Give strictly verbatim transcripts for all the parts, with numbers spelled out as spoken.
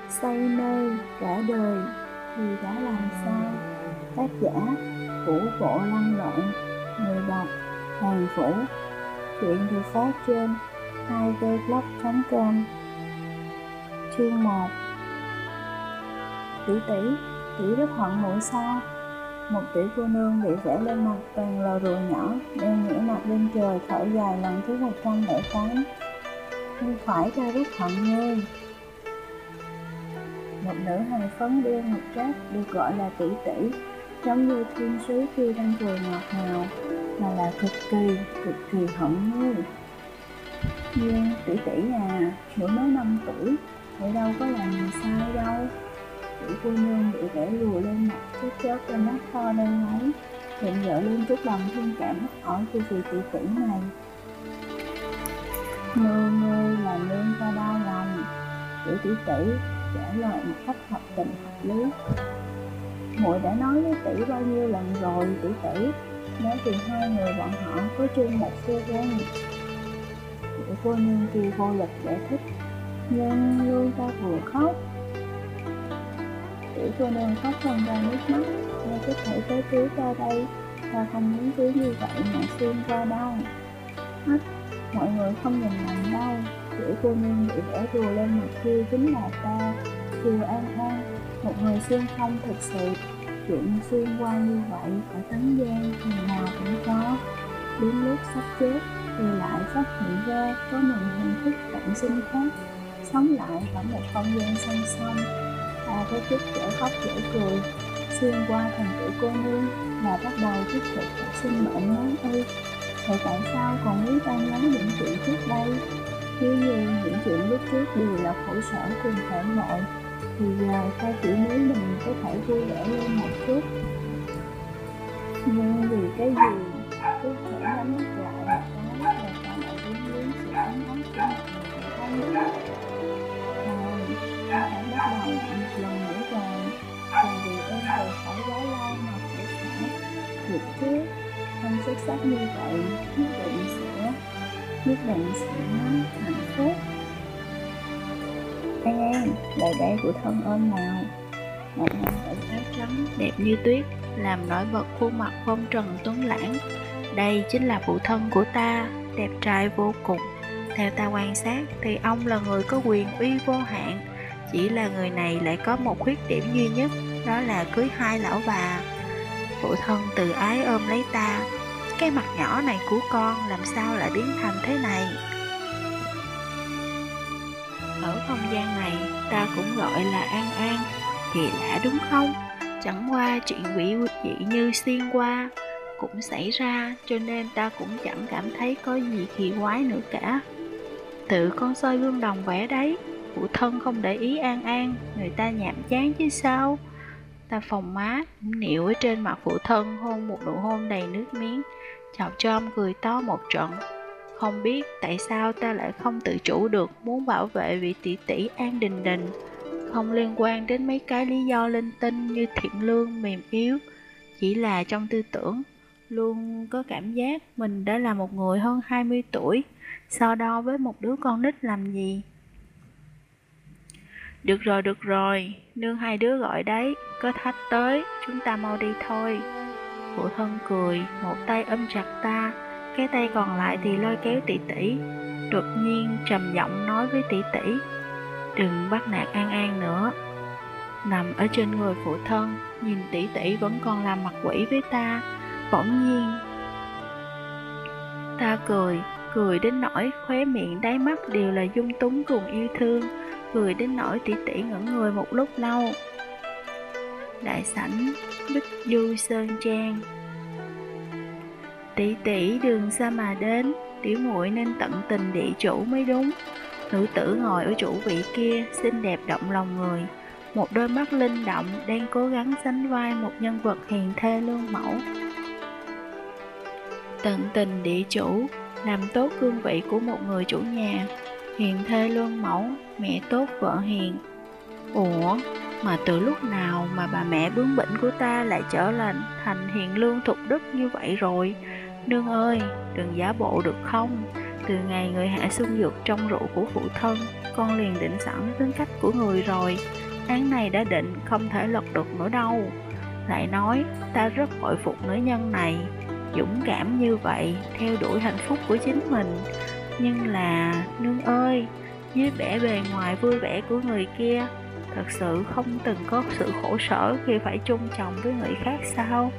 say mê cả đời thì đã làm sao. Tác giả Vũ Bộ Lăng Loạn. Người đọc Hàng Vũ. Truyện được phát trên hai v blog chấm com. Chương một. Tỷ tỷ, tỷ rất hận muội sao? Một tiểu cô nương bị vẽ lên mặt toàn là rùa nhỏ, đang ngửa mặt lên trời thở dài lần thứ một trăm lẻ tám. Không phải, ta rất hận ngươi. Một nữ hài phấn đen một trác được gọi là tỷ tỷ, giống như thiên sứ khi đang cười ngọt ngào, mà là cực kỳ, cực kỳ hận ngươi. Nhưng tỷ tỷ à, muội mới năm tuổi, muội đâu có làm gì sai đâu. Tiểu cô nương bị vẽ rùa lên mặt, chớp chớp lên mắt to đen ấy, hiện dở lên chút lòng thương cảm hỏi của vị tỷ tỷ này. Ngươi ngươi là nương ta đau lòng. Tiểu tỷ tỷ trả lời một cách hợp tình hợp lý. Muội đã nói với tỷ bao nhiêu lần rồi tỷ tỷ, nói vì hai người bọn họ có chung một phu quân. Tiểu cô nương kia vô lực giải thích, nhưng nương ta vừa khóc. Tiểu cô nương khóc không ra nước mắt, ngươi có thể tới cứu ta đây, ta không muốn cứ như vậy mà xuyên qua đâu. Hết, mọi người không nhìn lầm đâu, tiểu cô nương bị vẽ rùa lên mặt kia chính là ta, Kiều An An, một người xuyên không thực sự. Chuyện xuyên qua như vậy ở Tấn Giang ngày nào cũng có. Đến lúc sắp chết thì lại phát hiện ra có một hình thức cộng sinh khác, sống lại ở một không gian song song. Ta có chút dở khóc dở cười, xuyên qua thành tiểu cô nương và bắt đầu tiếp tục một sinh mệnh mới ư? Vậy tại sao còn muốn ta nhớ những chuyện trước đây? Nếu như những chuyện lúc trước đều là khổ sở cùng phản bội, thì giờ ta chỉ muốn mình có thể vui vẻ lên một chút. Nhưng vì cái gì, cứ thể nhắm mắt lại một cái là ta lại biến biến sự ấm ấm của một người thân. Rồi, ta phải bắt đầu một lần nữa rồi, và vì em rời khỏi quá lâu mà khổ sở. Được chứ, không xuất sắc như vậy, nhất định sẽ, nhất định sẽ hạnh phúc. An An, lời đây của thân ôm nào. Một nam tử áo trắng đẹp như tuyết làm nổi bật khuôn mặt phong trần tuấn lãng. Đây chính là phụ thân của ta, đẹp trai vô cùng. Theo ta quan sát thì ông là người có quyền uy vô hạn. Chỉ là người này lại có một khuyết điểm duy nhất, đó là cưới hai lão bà. Phụ thân từ ái ôm lấy ta. Cái mặt nhỏ này của con làm sao lại biến thành thế này? Ở không gian này ta cũng gọi là An An, kỳ lạ đúng không? Chẳng qua chuyện quỷ dị như xuyên qua cũng xảy ra, cho nên ta cũng chẳng cảm thấy có gì kỳ quái nữa cả. Tự con soi gương đồng vẽ đấy, phụ thân không để ý An An, người ta nhàm chán chứ sao? Ta phồng má, nịu ở trên mặt phụ thân, hôn một nụ hôn đầy nước miếng, chọc cho ông cười to một trận. Không biết tại sao ta lại không tự chủ được muốn bảo vệ vị tỷ tỷ An Đình Đình, không liên quan đến mấy cái lý do linh tinh như thiện lương mềm yếu. Chỉ là trong tư tưởng luôn có cảm giác mình đã là một người hơn hai mươi tuổi, so đo với một đứa con nít làm gì. Được rồi, được rồi, nương hai đứa gọi đấy, có khách tới, chúng ta mau đi thôi. Phụ thân cười, một tay ôm chặt ta, cái tay còn lại thì lôi kéo tỷ tỷ. Đột nhiên trầm giọng nói với tỷ tỷ, đừng bắt nạt An An nữa. Nằm ở trên người phụ thân, nhìn tỷ tỷ vẫn còn làm mặt quỷ với ta. Bỗng nhiên ta cười, cười đến nỗi khóe miệng đáy mắt đều là dung túng cùng yêu thương, cười đến nỗi tỷ tỷ ngẩn người một lúc lâu. Đại sảnh Bích Du Sơn Trang. Tỷ tỷ đường xa mà đến, tiểu muội nên tận tình địa chủ mới đúng. Nữ tử ngồi ở chủ vị kia, xinh đẹp động lòng người, một đôi mắt linh động đang cố gắng sánh vai một nhân vật hiền thê lương mẫu. Tận tình địa chủ, làm tốt cương vị của một người chủ nhà, hiền thê lương mẫu, mẹ tốt vợ hiền. Ủa, mà từ lúc nào mà bà mẹ bướng bỉnh của ta lại trở thành thành hiền lương thục đức như vậy rồi? Nương ơi, đừng giả bộ được không? Từ ngày người hạ xuân dược trong rượu của phụ thân, con liền định sẵn tính cách của người rồi. Án này đã định, không thể lật được nữa đâu. Lại nói, ta rất bội phục nữ nhân này, dũng cảm như vậy, theo đuổi hạnh phúc của chính mình. Nhưng là, nương ơi, dưới vẻ bề ngoài vui vẻ của người kia, thật sự không từng có sự khổ sở khi phải chung chồng với người khác sao?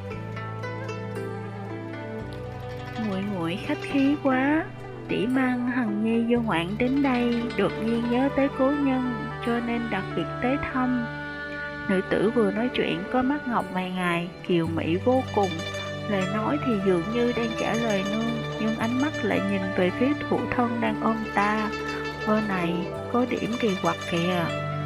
Muội muội khách khí quá. Tỷ mang Hằng Nhi vô ngoạn đến đây, đột nhiên nhớ tới cố nhân, cho nên đặc biệt tới thăm. Nữ tử vừa nói chuyện có mắt ngọc mày ngài, kiều mỹ vô cùng. Lời nói thì dường như đang trả lời nương, nhưng ánh mắt lại nhìn về phía phụ thân đang ôm ta. Ơ này, có điểm kỳ quặc kìa.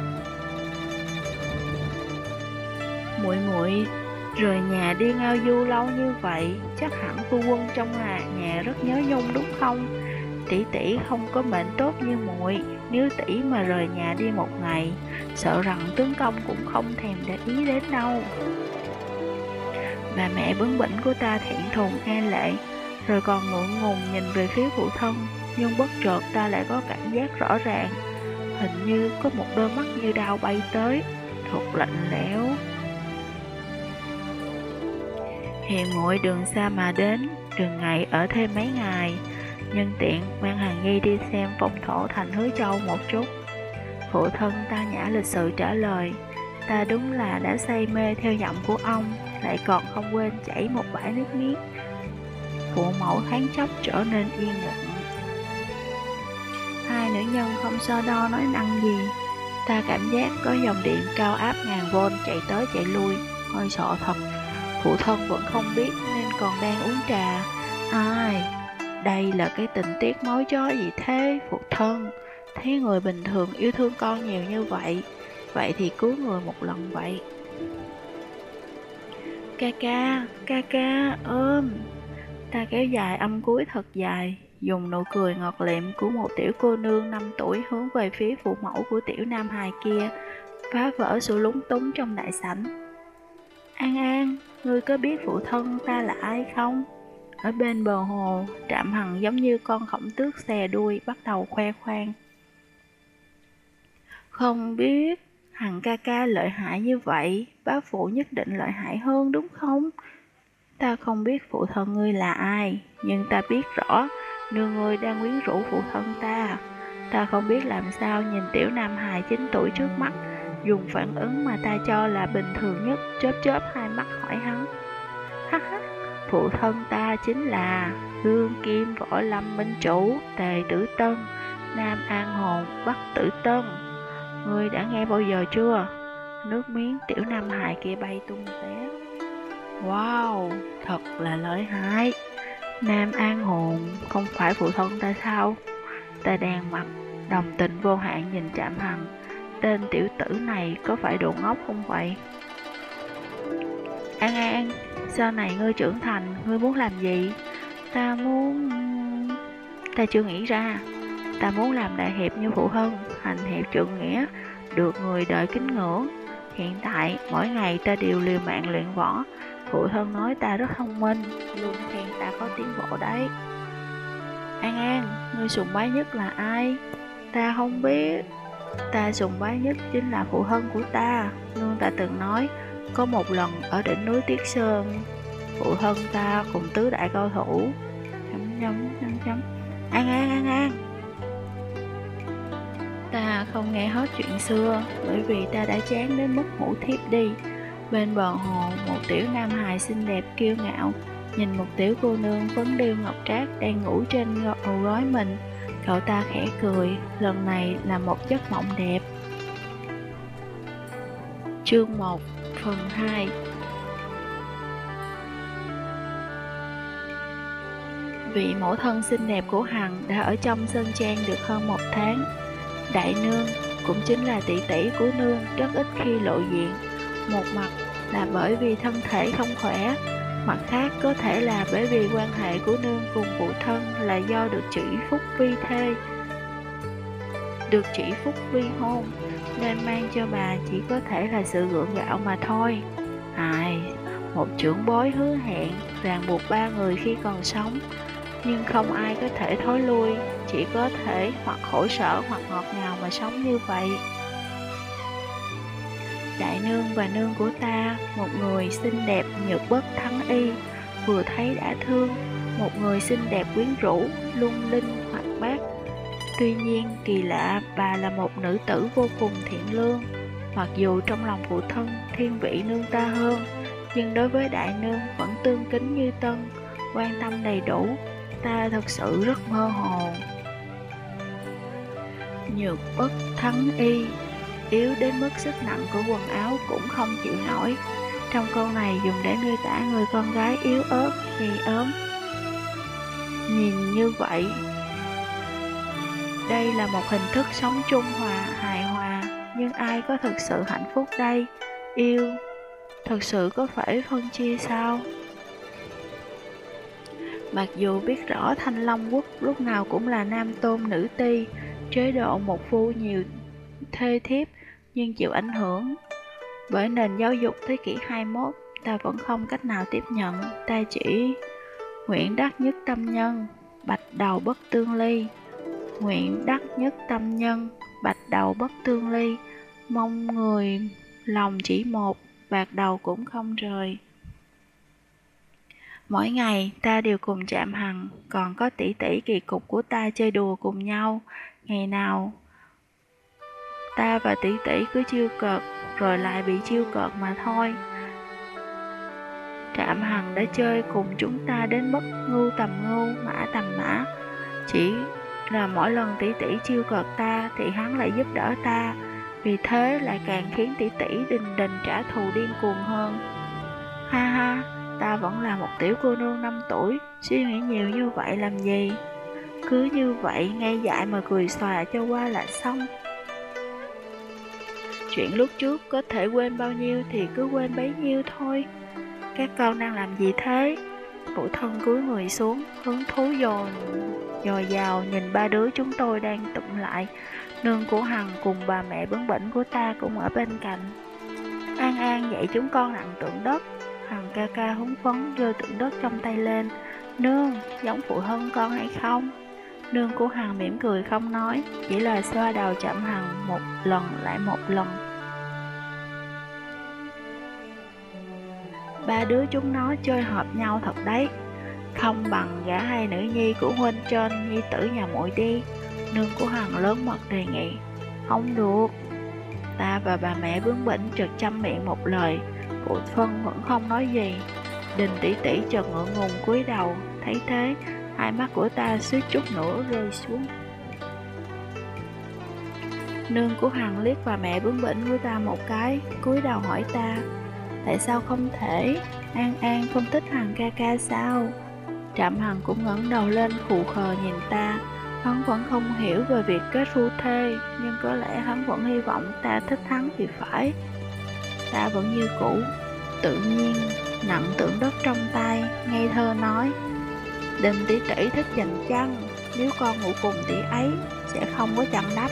Muội muội rời nhà đi ngao du lâu như vậy, chắc hẳn phu quân trong nhà, nhà rất nhớ nhung đúng không? Tỷ tỷ không có mệnh tốt như muội, nếu tỷ mà rời nhà đi một ngày, sợ rằng tướng công cũng không thèm để ý đến đâu. Bà mẹ bướng bỉnh của ta thẹn thùng e lệ, rồi còn ngượng ngùng nhìn về phía phụ thân, nhưng bất chợt ta lại có cảm giác rõ ràng, hình như có một đôi mắt như đao bay tới, thật lạnh lẽo. Hiền muội đường xa mà đến, đường ngày ở thêm mấy ngày, nhân tiện mang Hằng Nhi đi xem phong thổ thành Hứa Châu một chút. Phụ thân ta nhã lịch sự trả lời, ta đúng là đã say mê theo giọng của ông, lại còn không quên chảy một bãi nước miếng. Phụ mẫu thoáng chốc trở nên yên lặng. Hai nữ nhân không so đo nói năng gì. Ta cảm giác có dòng điện cao áp ngàn vôn chạy tới chạy lui, hơi sợ thật. Phụ thân vẫn không biết nên còn đang uống trà. Ai, đây là cái tình tiết mối chó gì thế phụ thân? Thấy người bình thường yêu thương con nhiều như vậy, vậy thì cứu người một lần vậy. Ca ca, ca ca, ôm. Ta kéo dài âm cuối thật dài, dùng nụ cười ngọt lịm của một tiểu cô nương năm tuổi hướng về phía phụ mẫu của tiểu nam hài kia, phá vỡ sự lúng túng trong đại sảnh. An An, ngươi có biết phụ thân ta là ai không? Ở bên bờ hồ, Trạm Hằng giống như con khổng tước xè đuôi bắt đầu khoe khoang. Không biết, Hằng ca ca lợi hại như vậy, bá phụ nhất định lợi hại hơn đúng không? Ta không biết phụ thân ngươi là ai, nhưng ta biết rõ, nương ngươi đang quyến rũ phụ thân ta. Ta không biết làm sao nhìn tiểu nam hài chín tuổi trước mắt, dùng phản ứng mà ta cho là bình thường nhất, chớp chớp hai mắt hỏi hắn. Hắc hắc, phụ thân ta chính là Hương Kim Võ Lâm Minh Chủ Tề Tử Tân, Nam An Hồn Bắc Tử Tân. Ngươi đã nghe bao giờ chưa? Nước miếng tiểu nam hài kia bay tung té. Wow, thật là lợi hại. Nam An Hồn không phải phụ thân ta sao? Ta đang mặt đồng tình vô hạn nhìn Trạm Hằng. Tên tiểu tử này có phải đồ ngốc không vậy? An An, sau này ngươi trưởng thành, ngươi muốn làm gì? Ta muốn... Ta chưa nghĩ ra. Ta muốn làm đại hiệp như phụ thân, hành hiệp trượng nghĩa, được người đợi kính ngưỡng. Hiện tại, mỗi ngày ta đều liều mạng luyện võ. Phụ thân nói ta rất thông minh, luôn khen ta có tiến bộ đấy. An An, ngươi sùng bái nhất là ai? Ta không biết. Ta sùng bái nhất chính là phụ thân của ta. Nương ta từng nói, có một lần ở đỉnh núi Tiết Sơn, phụ thân ta cùng tứ đại cao thủ. Chấm chấm chấm chấm. An An, An An. Ta không nghe hết chuyện xưa, bởi vì ta đã chán đến mức ngủ thiếp đi. Bên bờ hồ, một tiểu nam hài xinh đẹp kiêu ngạo nhìn một tiểu cô nương phấn điêu ngọc trác đang ngủ trên đầu gối mình. Cậu ta khẽ cười, lần này là một giấc mộng đẹp. Chương một, phần hai. Vị mẫu thân xinh đẹp của Hằng đã ở trong sơn trang được hơn một tháng. Đại nương, cũng chính là tỷ tỷ của nương, rất ít khi lộ diện. Một mặt là bởi vì thân thể không khỏe, mặt khác có thể là bởi vì quan hệ của nương cùng phụ thân là do được chỉ phúc vi thê, được chỉ phúc vi hôn, nên mang cho bà chỉ có thể là sự gượng gạo mà thôi. Ai, một trưởng bối hứa hẹn ràng buộc ba người khi còn sống, nhưng không ai có thể thối lui, chỉ có thể hoặc khổ sở hoặc ngọt ngào mà sống như vậy. Đại nương và nương của ta, một người xinh đẹp nhược bất thắng y, vừa thấy đã thương, một người xinh đẹp quyến rũ, lung linh hoạt bát. Tuy nhiên, kỳ lạ, bà là một nữ tử vô cùng thiện lương. Mặc dù trong lòng phụ thân thiên vị nương ta hơn, nhưng đối với đại nương vẫn tương kính như tân, quan tâm đầy đủ. Ta thật sự rất mơ hồ. Nhược bất thắng y, yếu đến mức sức nặng của quần áo cũng không chịu nổi. Trong câu này dùng để miêu tả người con gái yếu ớt, gầy ốm. Nhìn như vậy, đây là một hình thức sống chung hòa, hài hòa. Nhưng ai có thực sự hạnh phúc đây? Yêu, thực sự có phải phân chia sao? Mặc dù biết rõ Thanh Long Quốc lúc nào cũng là nam tôn nữ ti, chế độ một phu nhiều thê thiếp, nhưng chịu ảnh hưởng bởi nền giáo dục thế kỷ hai mươi mốt, ta vẫn không cách nào tiếp nhận. Ta chỉ nguyện đắc nhất tâm nhân, bạch đầu bất tương ly. Nguyện đắc nhất tâm nhân, bạch đầu bất tương ly. Mong người lòng chỉ một, bạc đầu cũng không rời. Mỗi ngày ta đều cùng Trạm Hằng, còn có tỷ tỷ kỳ cục của ta chơi đùa cùng nhau. Ngày nào ta và tỷ tỷ cứ chiêu cợt, rồi lại bị chiêu cợt mà thôi. Trạm Hằng đã chơi cùng chúng ta đến mức ngưu tầm ngưu, mã tầm mã. Chỉ là mỗi lần tỷ tỷ chiêu cợt ta thì hắn lại giúp đỡ ta, vì thế lại càng khiến tỷ tỷ đình đình trả thù điên cuồng hơn. Ha ha, ta vẫn là một tiểu cô nương năm tuổi, suy nghĩ nhiều như vậy làm gì? Cứ như vậy ngay dại mà cười xòa cho qua là xong. Chuyện lúc trước có thể quên bao nhiêu thì cứ quên bấy nhiêu thôi. Các con đang làm gì thế? Phụ thân cúi người xuống, hứng thú dồn dồi dào nhìn ba đứa chúng tôi đang tụm lại. Nương của Hằng cùng bà mẹ bướng bỉnh của ta cũng ở bên cạnh. An An dạy chúng con nặng tượng đất. Hằng ca ca hứng phấn giơ tượng đất trong tay lên. Nương, giống phụ thân con hay không? Nương của Hằng mỉm cười không nói, chỉ là xoa đầu Trạm Hằng một lần lại một lần. Ba đứa chúng nó chơi hợp nhau thật đấy. Không bằng gả hai nữ nhi của huynh trên nhi tử nhà muội đi. Nương của Hằng lớn mật đề nghị. Không được. Ta và bà mẹ bướng bỉnh chợt chăm miệng một lời. Phụ thân vẫn không nói gì. Đình tỷ tỷ chợt ngượng ngùng cúi đầu. Thấy thế, hai mắt của ta suýt chút nữa rơi xuống. Nương của Hằng liếc bà mẹ bướng bỉnh của ta một cái, cúi đầu hỏi ta. Tại sao không thể? An An không thích Hằng ca ca sao? Trạm Hằng cũng ngẩng đầu lên khù khờ nhìn ta. Hắn vẫn không hiểu về việc kết phu thê, nhưng có lẽ hắn vẫn hy vọng ta thích hắn thì phải. Ta vẫn như cũ, tự nhiên, nặng tượng đất trong tay, ngây thơ nói. Đình tỷ tỷ thích dành chăn, nếu con ngủ cùng tỷ ấy, sẽ không có chăn đắp.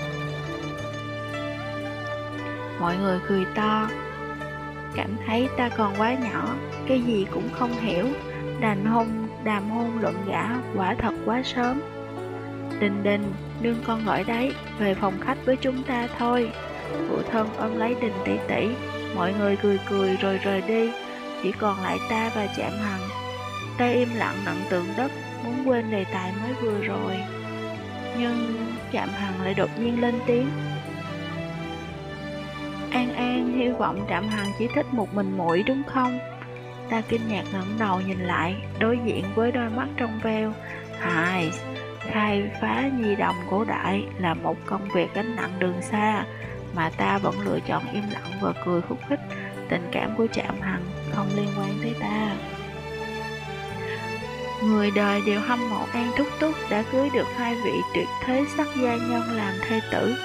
Mọi người cười to, cảm thấy ta còn quá nhỏ, cái gì cũng không hiểu. Đàn hôn, đàm hôn luận gả quả thật quá sớm. Đình Đình, nương con gọi đấy, về phòng khách với chúng ta thôi. Phụ thân ôm lấy Đình tỷ tỷ, mọi người cười cười rồi rời đi, chỉ còn lại ta và Trạm Hằng. Ta im lặng nặng tượng đất, muốn quên đề tài mới vừa rồi. Nhưng Trạm Hằng lại đột nhiên lên tiếng. An An hy vọng Trạm Hằng chỉ thích một mình muội đúng không? Ta kinh ngạc ngẩng đầu nhìn lại, đối diện với đôi mắt trong veo. Hài, khai phá nhi đồng cổ đại là một công việc gánh nặng đường xa, mà ta vẫn lựa chọn im lặng và cười khúc khích. Tình cảm của Trạm Hằng không liên quan tới ta. Người đời đều hâm mộ An Túc Túc đã cưới được hai vị tuyệt thế sắc gia nhân làm thê tử.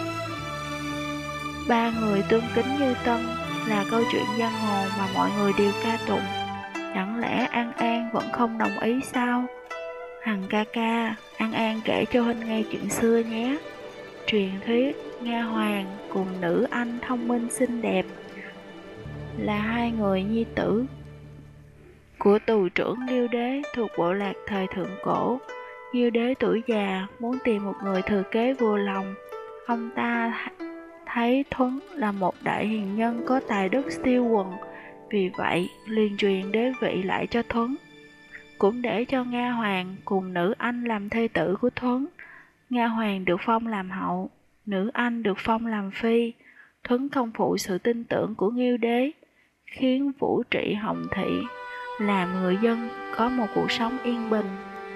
Ba người tương kính như tân là câu chuyện giang hồ mà mọi người đều ca tụng. Chẳng lẽ An An vẫn không đồng ý sao? Hằng ca ca, An An kể cho huynh nghe chuyện xưa nhé. Truyền thuyết Nga Hoàng cùng nữ anh thông minh xinh đẹp là hai người nhi tử của tù trưởng Nghiêu Đế thuộc bộ lạc thời thượng cổ. Nghiêu Đế tuổi già muốn tìm một người thừa kế vừa lòng. Ông ta thấy Thuấn là một đại hiền nhân có tài đức siêu quần, vì vậy liền truyền đế vị lại cho Thuấn, cũng để cho Nga Hoàng cùng nữ anh làm thê tử của Thuấn. Nga Hoàng được phong làm hậu, nữ anh được phong làm phi. Thuấn không phụ sự tin tưởng của Nghiêu Đế, khiến vũ trị Hồng Thị, làm người dân có một cuộc sống yên bình.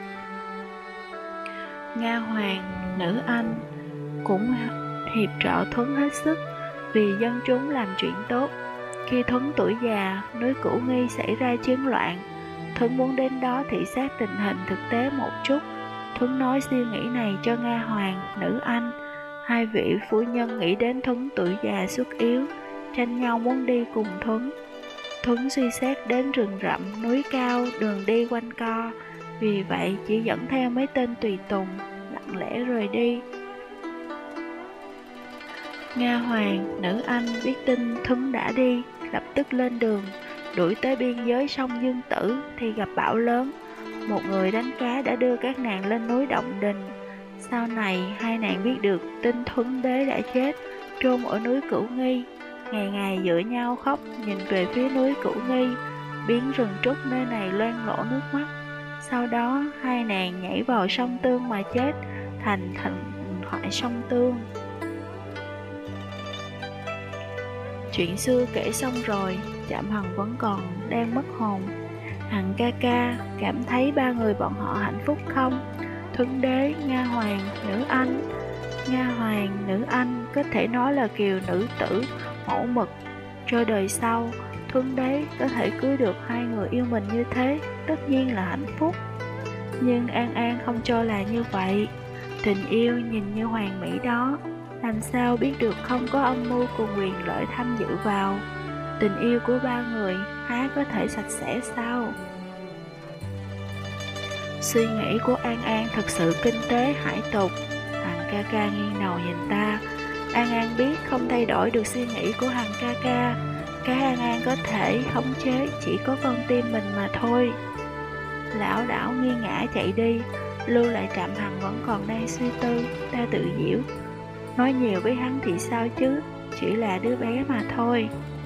Nga Hoàng, nữ anh cũng hiệp trợ Thuấn hết sức, vì dân chúng làm chuyện tốt. Khi Thuấn tuổi già, núi Cửu Nghi xảy ra chiến loạn, Thuấn muốn đến đó thị sát tình hình thực tế một chút. Thuấn nói suy nghĩ này cho Nga Hoàng, nữ anh. Hai vị phu nhân nghĩ đến Thuấn tuổi già xuất yếu, tranh nhau muốn đi cùng Thuấn. Thuấn suy xét đến rừng rậm, núi cao, đường đi quanh co, vì vậy chỉ dẫn theo mấy tên tùy tùng, lặng lẽ rời đi. Nga Hoàng, nữ anh biết tin Thuấn đã đi, lập tức lên đường, đuổi tới biên giới sông Dương Tử thì gặp bão lớn. Một người đánh cá đã đưa các nàng lên núi Động Đình. Sau này hai nàng biết được tin Thuấn đế đã chết, chôn ở núi Cửu Nghi. Ngày ngày dựa nhau khóc, nhìn về phía núi Cửu Nghi, biến rừng trúc nơi này loang lổ nước mắt. Sau đó hai nàng nhảy vào sông Tương mà chết, thành thành thoại sông Tương. Chuyện xưa kể xong rồi, Trạm Hằng vẫn còn đang mất hồn. Hằng ca ca cảm thấy ba người bọn họ hạnh phúc không? Thuấn đế, Nga Hoàng, nữ anh. Nga Hoàng, nữ anh có thể nói là kiều nữ tử mẫu mực. Cho đời sau, Thuấn đế có thể cưới được hai người yêu mình như thế, tất nhiên là hạnh phúc. Nhưng An An không cho là như vậy. Tình yêu nhìn như hoàn mỹ đó, làm sao biết được không có âm mưu cùng quyền lợi tham dự vào. Tình yêu của ba người há có thể sạch sẽ sao? Suy nghĩ của An An thật sự kinh tế hải tục. Hằng ca ca nghiêng đầu nhìn ta. An An biết không thay đổi được suy nghĩ của Hằng ca ca. Cái An An có thể khống chế chỉ có con tim mình mà thôi. Lão đảo nghiêng ngã chạy đi, lưu lại Trạm Hằng vẫn còn đang suy tư. Ta tự giễu, nói nhiều với hắn thì sao chứ, chỉ là đứa bé mà thôi.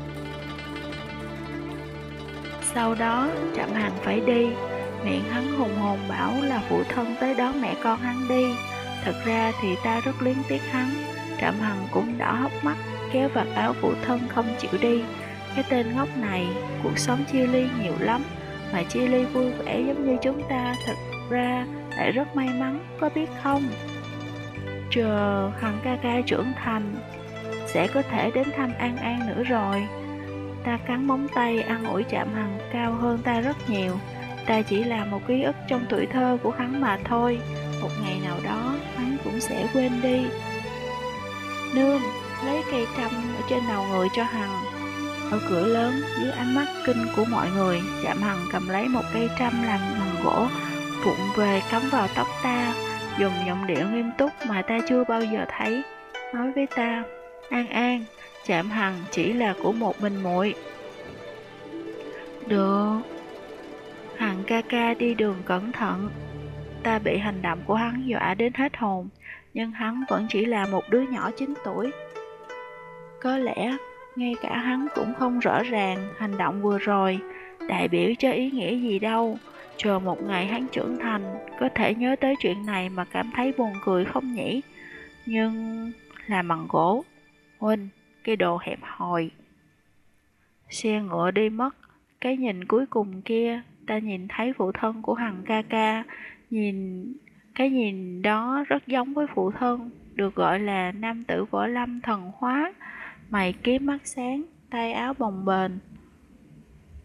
Sau đó Trạm Hằng phải đi, miệng hắn hùng hồn bảo là phụ thân tới đón mẹ con hắn đi. Thật ra thì ta rất luyến tiếc hắn. Trạm Hằng cũng đỏ hốc mắt, kéo vạt áo phụ thân không chịu đi. Cái tên ngốc này, cuộc sống chia ly nhiều lắm, mà chia ly vui vẻ giống như chúng ta thật ra lại rất may mắn, có biết không? Chờ Hằng ca ca trưởng thành, sẽ có thể đến thăm An An nữa rồi. Ta cắn móng tay an ủi Trạm Hằng cao hơn ta rất nhiều. Ta chỉ là một ký ức trong tuổi thơ của hắn mà thôi. Một ngày nào đó hắn cũng sẽ quên đi. Nương, lấy cây trăm ở trên đầu người cho Hằng. Ở cửa lớn, dưới ánh mắt kinh của mọi người, Trạm Hằng cầm lấy một cây trăm làm bằng gỗ, vụng về cắm vào tóc ta, dùng giọng điệu nghiêm túc mà ta chưa bao giờ thấy, nói với ta: An An, Trạm Hằng chỉ là của một mình muội. Được. Hằng ca ca đi đường cẩn thận. Ta bị hành động của hắn dọa đến hết hồn, nhưng hắn vẫn chỉ là một đứa nhỏ chín tuổi. Có lẽ ngay cả hắn cũng không rõ ràng hành động vừa rồi đại biểu cho ý nghĩa gì đâu. Chờ một ngày hắn trưởng thành, có thể nhớ tới chuyện này mà cảm thấy buồn cười không nhỉ? Nhưng làm bằng gỗ, huynh, cái đồ hẹp hòi. Xe ngựa đi mất, cái nhìn cuối cùng kia, ta nhìn thấy phụ thân của Hằng ca ca. Nhìn cái nhìn đó rất giống với phụ thân, được gọi là nam tử võ lâm thần hóa, mày kiếm mắt sáng, tay áo bồng bềnh,